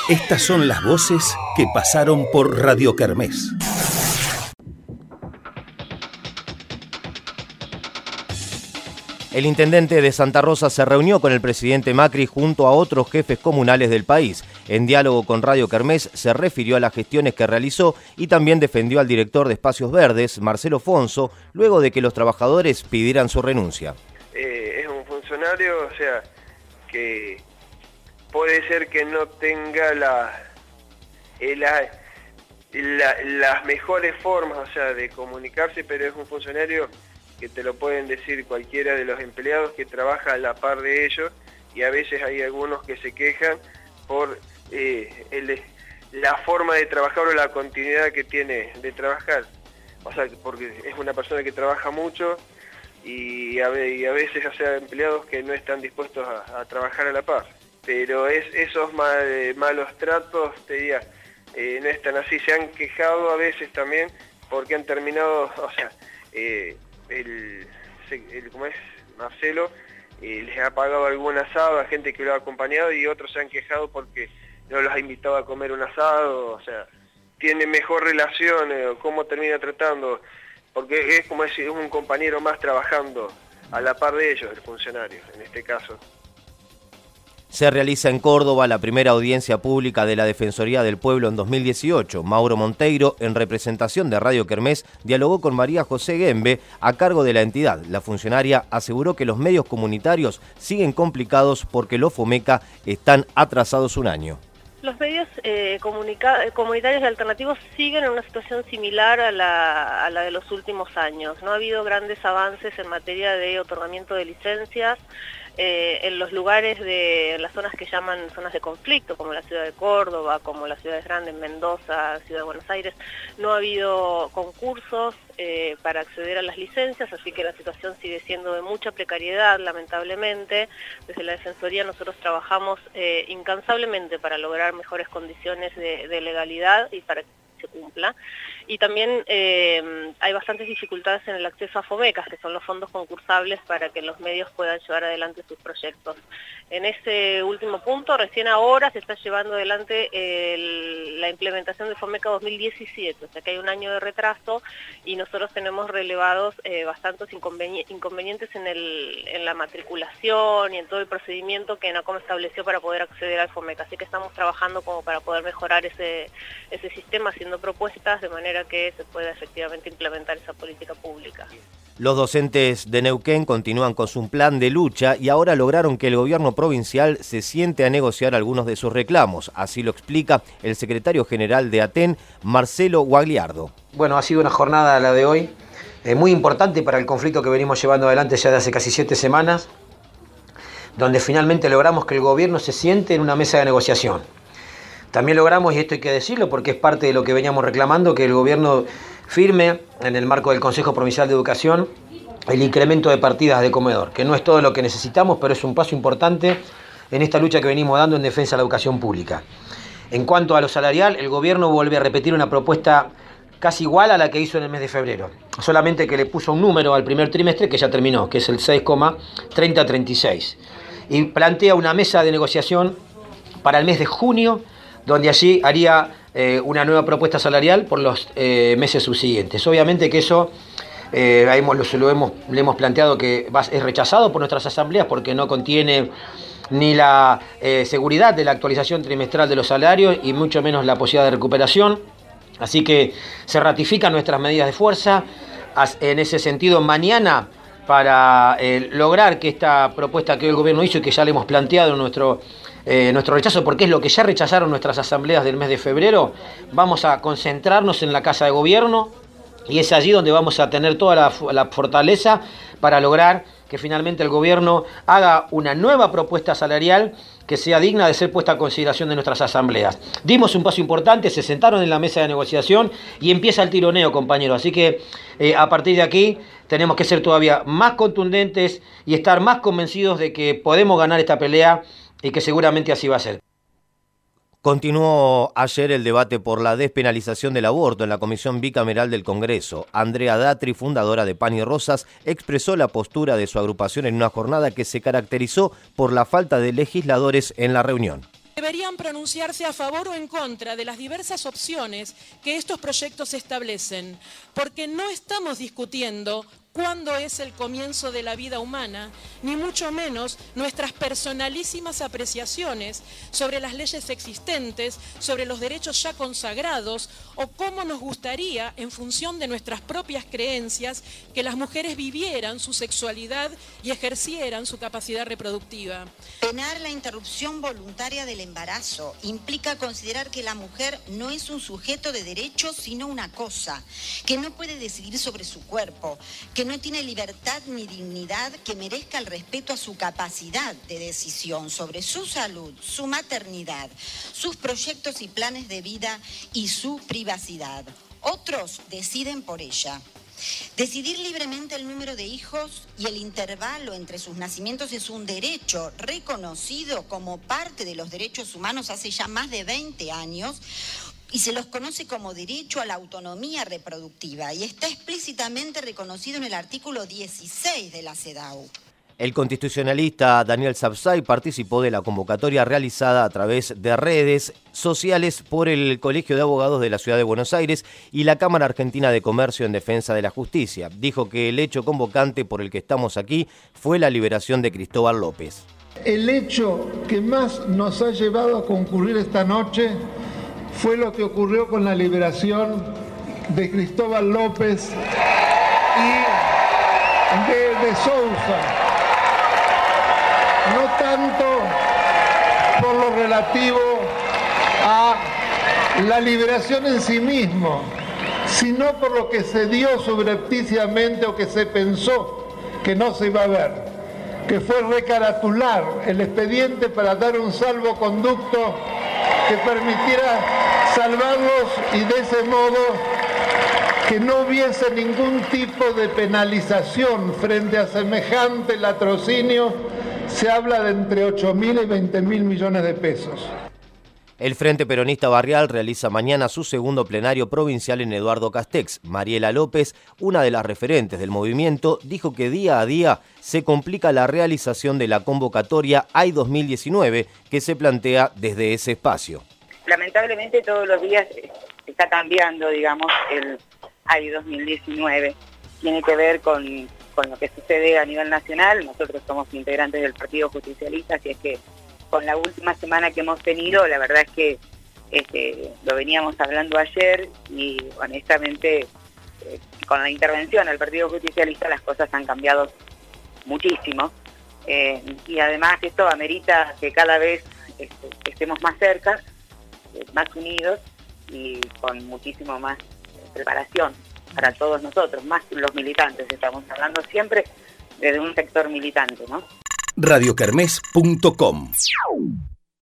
Estas son las voces que pasaron por Radio Kermés. El intendente de Santa Rosa se reunió con el presidente Macri junto a otros jefes comunales del país. En diálogo con Radio Kermés se refirió a las gestiones que realizó y también defendió al director de Espacios Verdes, Marcelo Fonso, luego de que los trabajadores pidieran su renuncia. Es un funcionario, o sea, que puede ser que no tenga las mejores formas, o sea, de comunicarse, pero es un funcionario que te lo pueden decir cualquiera de los empleados que trabaja a la par de ellos, y a veces hay algunos que se quejan por la forma de trabajar o la continuidad que tiene de trabajar. O sea, porque es una persona que trabaja mucho y a veces, o sea, empleados que no están dispuestos a trabajar a la par. Pero esos malos tratos, te diría, no están así. Se han quejado a veces también porque han terminado, o sea, como es Marcelo, les ha pagado algún asado a gente que lo ha acompañado, y otros se han quejado porque no los ha invitado a comer un asado. O sea, tiene mejor relación, cómo termina tratando, porque es como es un compañero más trabajando a la par de ellos, el funcionario, en este caso. Se realiza en Córdoba la primera audiencia pública de la Defensoría del Pueblo en 2018. Mauro Monteiro, en representación de Radio Kermés, dialogó con María José Gembe, a cargo de la entidad. La funcionaria aseguró que los medios comunitarios siguen complicados porque los FOMECA están atrasados un año. Los medios comunitarios y alternativos siguen en una situación similar a la de los últimos años. No ha habido grandes avances en materia de otorgamiento de licencias. En los lugares de las zonas que llaman zonas de conflicto, como la ciudad de Córdoba, como las ciudades grandes, Mendoza, Ciudad de Buenos Aires, no ha habido concursos para acceder a las licencias, así que la situación sigue siendo de mucha precariedad, lamentablemente. Desde la Defensoría nosotros trabajamos incansablemente para lograr mejores condiciones de legalidad y para que se cumpla. Y también hay bastantes dificultades en el acceso a FOMECAS, que son los fondos concursables para que los medios puedan llevar adelante sus proyectos. En ese último punto, recién ahora se está llevando adelante la implementación de FOMECA 2017, o sea que hay un año de retraso, y nosotros tenemos relevados bastantes inconvenientes en la matriculación y en todo el procedimiento que ENACOM estableció para poder acceder al FOMECA. Así que estamos trabajando como para poder mejorar ese sistema, haciendo propuestas de manera que se pueda efectivamente implementar esa política pública. Los docentes de Neuquén continúan con su plan de lucha y ahora lograron que el gobierno provincial se siente a negociar algunos de sus reclamos. Así lo explica el secretario general de ATEN, Marcelo Guagliardo. Bueno, ha sido una jornada la de hoy muy importante para el conflicto que venimos llevando adelante ya de hace casi 7 semanas, donde finalmente logramos que el gobierno se siente en una mesa de negociación. También logramos, y esto hay que decirlo porque es parte de lo que veníamos reclamando, que el gobierno firme en el marco del Consejo Provincial de Educación el incremento de partidas de comedor, que no es todo lo que necesitamos, pero es un paso importante en esta lucha que venimos dando en defensa de la educación pública. En cuanto a lo salarial, el gobierno vuelve a repetir una propuesta casi igual a la que hizo en el mes de febrero, solamente que le puso un número al primer trimestre que ya terminó, que es el 6,3036, y plantea una mesa de negociación para el mes de junio, donde allí haría una nueva propuesta salarial por los meses subsiguientes. Obviamente que eso le hemos planteado que es rechazado por nuestras asambleas porque no contiene ni la seguridad de la actualización trimestral de los salarios y mucho menos la posibilidad de recuperación. Así que se ratifican nuestras medidas de fuerza. En ese sentido, mañana, para lograr que esta propuesta que el gobierno hizo y que ya le hemos planteado en nuestro rechazo, porque es lo que ya rechazaron nuestras asambleas del mes de febrero, vamos a concentrarnos en la Casa de Gobierno y es allí donde vamos a tener toda la fortaleza para lograr que finalmente el gobierno haga una nueva propuesta salarial que sea digna de ser puesta a consideración de nuestras asambleas. Dimos un paso importante, se sentaron en la mesa de negociación y empieza el tironeo, compañeros. Así que a partir de aquí tenemos que ser todavía más contundentes y estar más convencidos de que podemos ganar esta pelea y que seguramente así va a ser. Continuó ayer el debate por la despenalización del aborto en la Comisión Bicameral del Congreso. Andrea Datri, fundadora de Pan y Rosas, expresó la postura de su agrupación en una jornada que se caracterizó por la falta de legisladores en la reunión. deberían pronunciarse a favor o en contra de las diversas opciones que estos proyectos establecen, porque no estamos discutiendo cuándo es el comienzo de la vida humana, ni mucho menos nuestras personalísimas apreciaciones sobre las leyes existentes, sobre los derechos ya consagrados, o cómo nos gustaría, en función de nuestras propias creencias, que las mujeres vivieran su sexualidad y ejercieran su capacidad reproductiva. Penar la interrupción voluntaria del embarazo implica considerar que la mujer no es un sujeto de derechos, sino una cosa, que no puede decidir sobre su cuerpo, que no tiene libertad ni dignidad que merezca el respeto a su capacidad de decisión sobre su salud, su maternidad, sus proyectos y planes de vida y su privacidad. Otros deciden por ella. Decidir libremente el número de hijos y el intervalo entre sus nacimientos es un derecho reconocido como parte de los derechos humanos hace ya más de 20 años, y se los conoce como derecho a la autonomía reproductiva y está explícitamente reconocido en el artículo 16 de la CEDAW. El constitucionalista Daniel Sapsay participó de la convocatoria realizada a través de redes sociales por el Colegio de Abogados de la Ciudad de Buenos Aires y la Cámara Argentina de Comercio en Defensa de la Justicia. Dijo que el hecho convocante por el que estamos aquí fue la liberación de Cristóbal López. El hecho que más nos ha llevado a concurrir esta noche fue lo que ocurrió con la liberación de Cristóbal López y de Sousa. No tanto por lo relativo a la liberación en sí mismo, sino por lo que se dio subrepticiamente o que se pensó que no se iba a ver, que fue recaratular el expediente para dar un salvoconducto que permitiera salvarlos y de ese modo que no hubiese ningún tipo de penalización frente a semejante latrocinio. Se habla de entre 8.000 y 20.000 millones de pesos. El Frente Peronista Barrial realiza mañana su segundo plenario provincial en Eduardo Castex. Mariela López, una de las referentes del movimiento, dijo que día a día se complica la realización de la convocatoria AI 2019 que se plantea desde ese espacio. Lamentablemente todos los días está cambiando, digamos, el AI 2019. Tiene que ver con lo que sucede a nivel nacional. Nosotros somos integrantes del Partido Justicialista, así es que con la última semana que hemos tenido, la verdad es que lo veníamos hablando ayer y honestamente con la intervención del Partido Justicialista las cosas han cambiado muchísimo y además esto amerita que cada vez estemos más cerca, más unidos y con muchísimo más preparación para todos nosotros, más los militantes. Estamos hablando siempre desde un sector militante, ¿no? radiokermés.com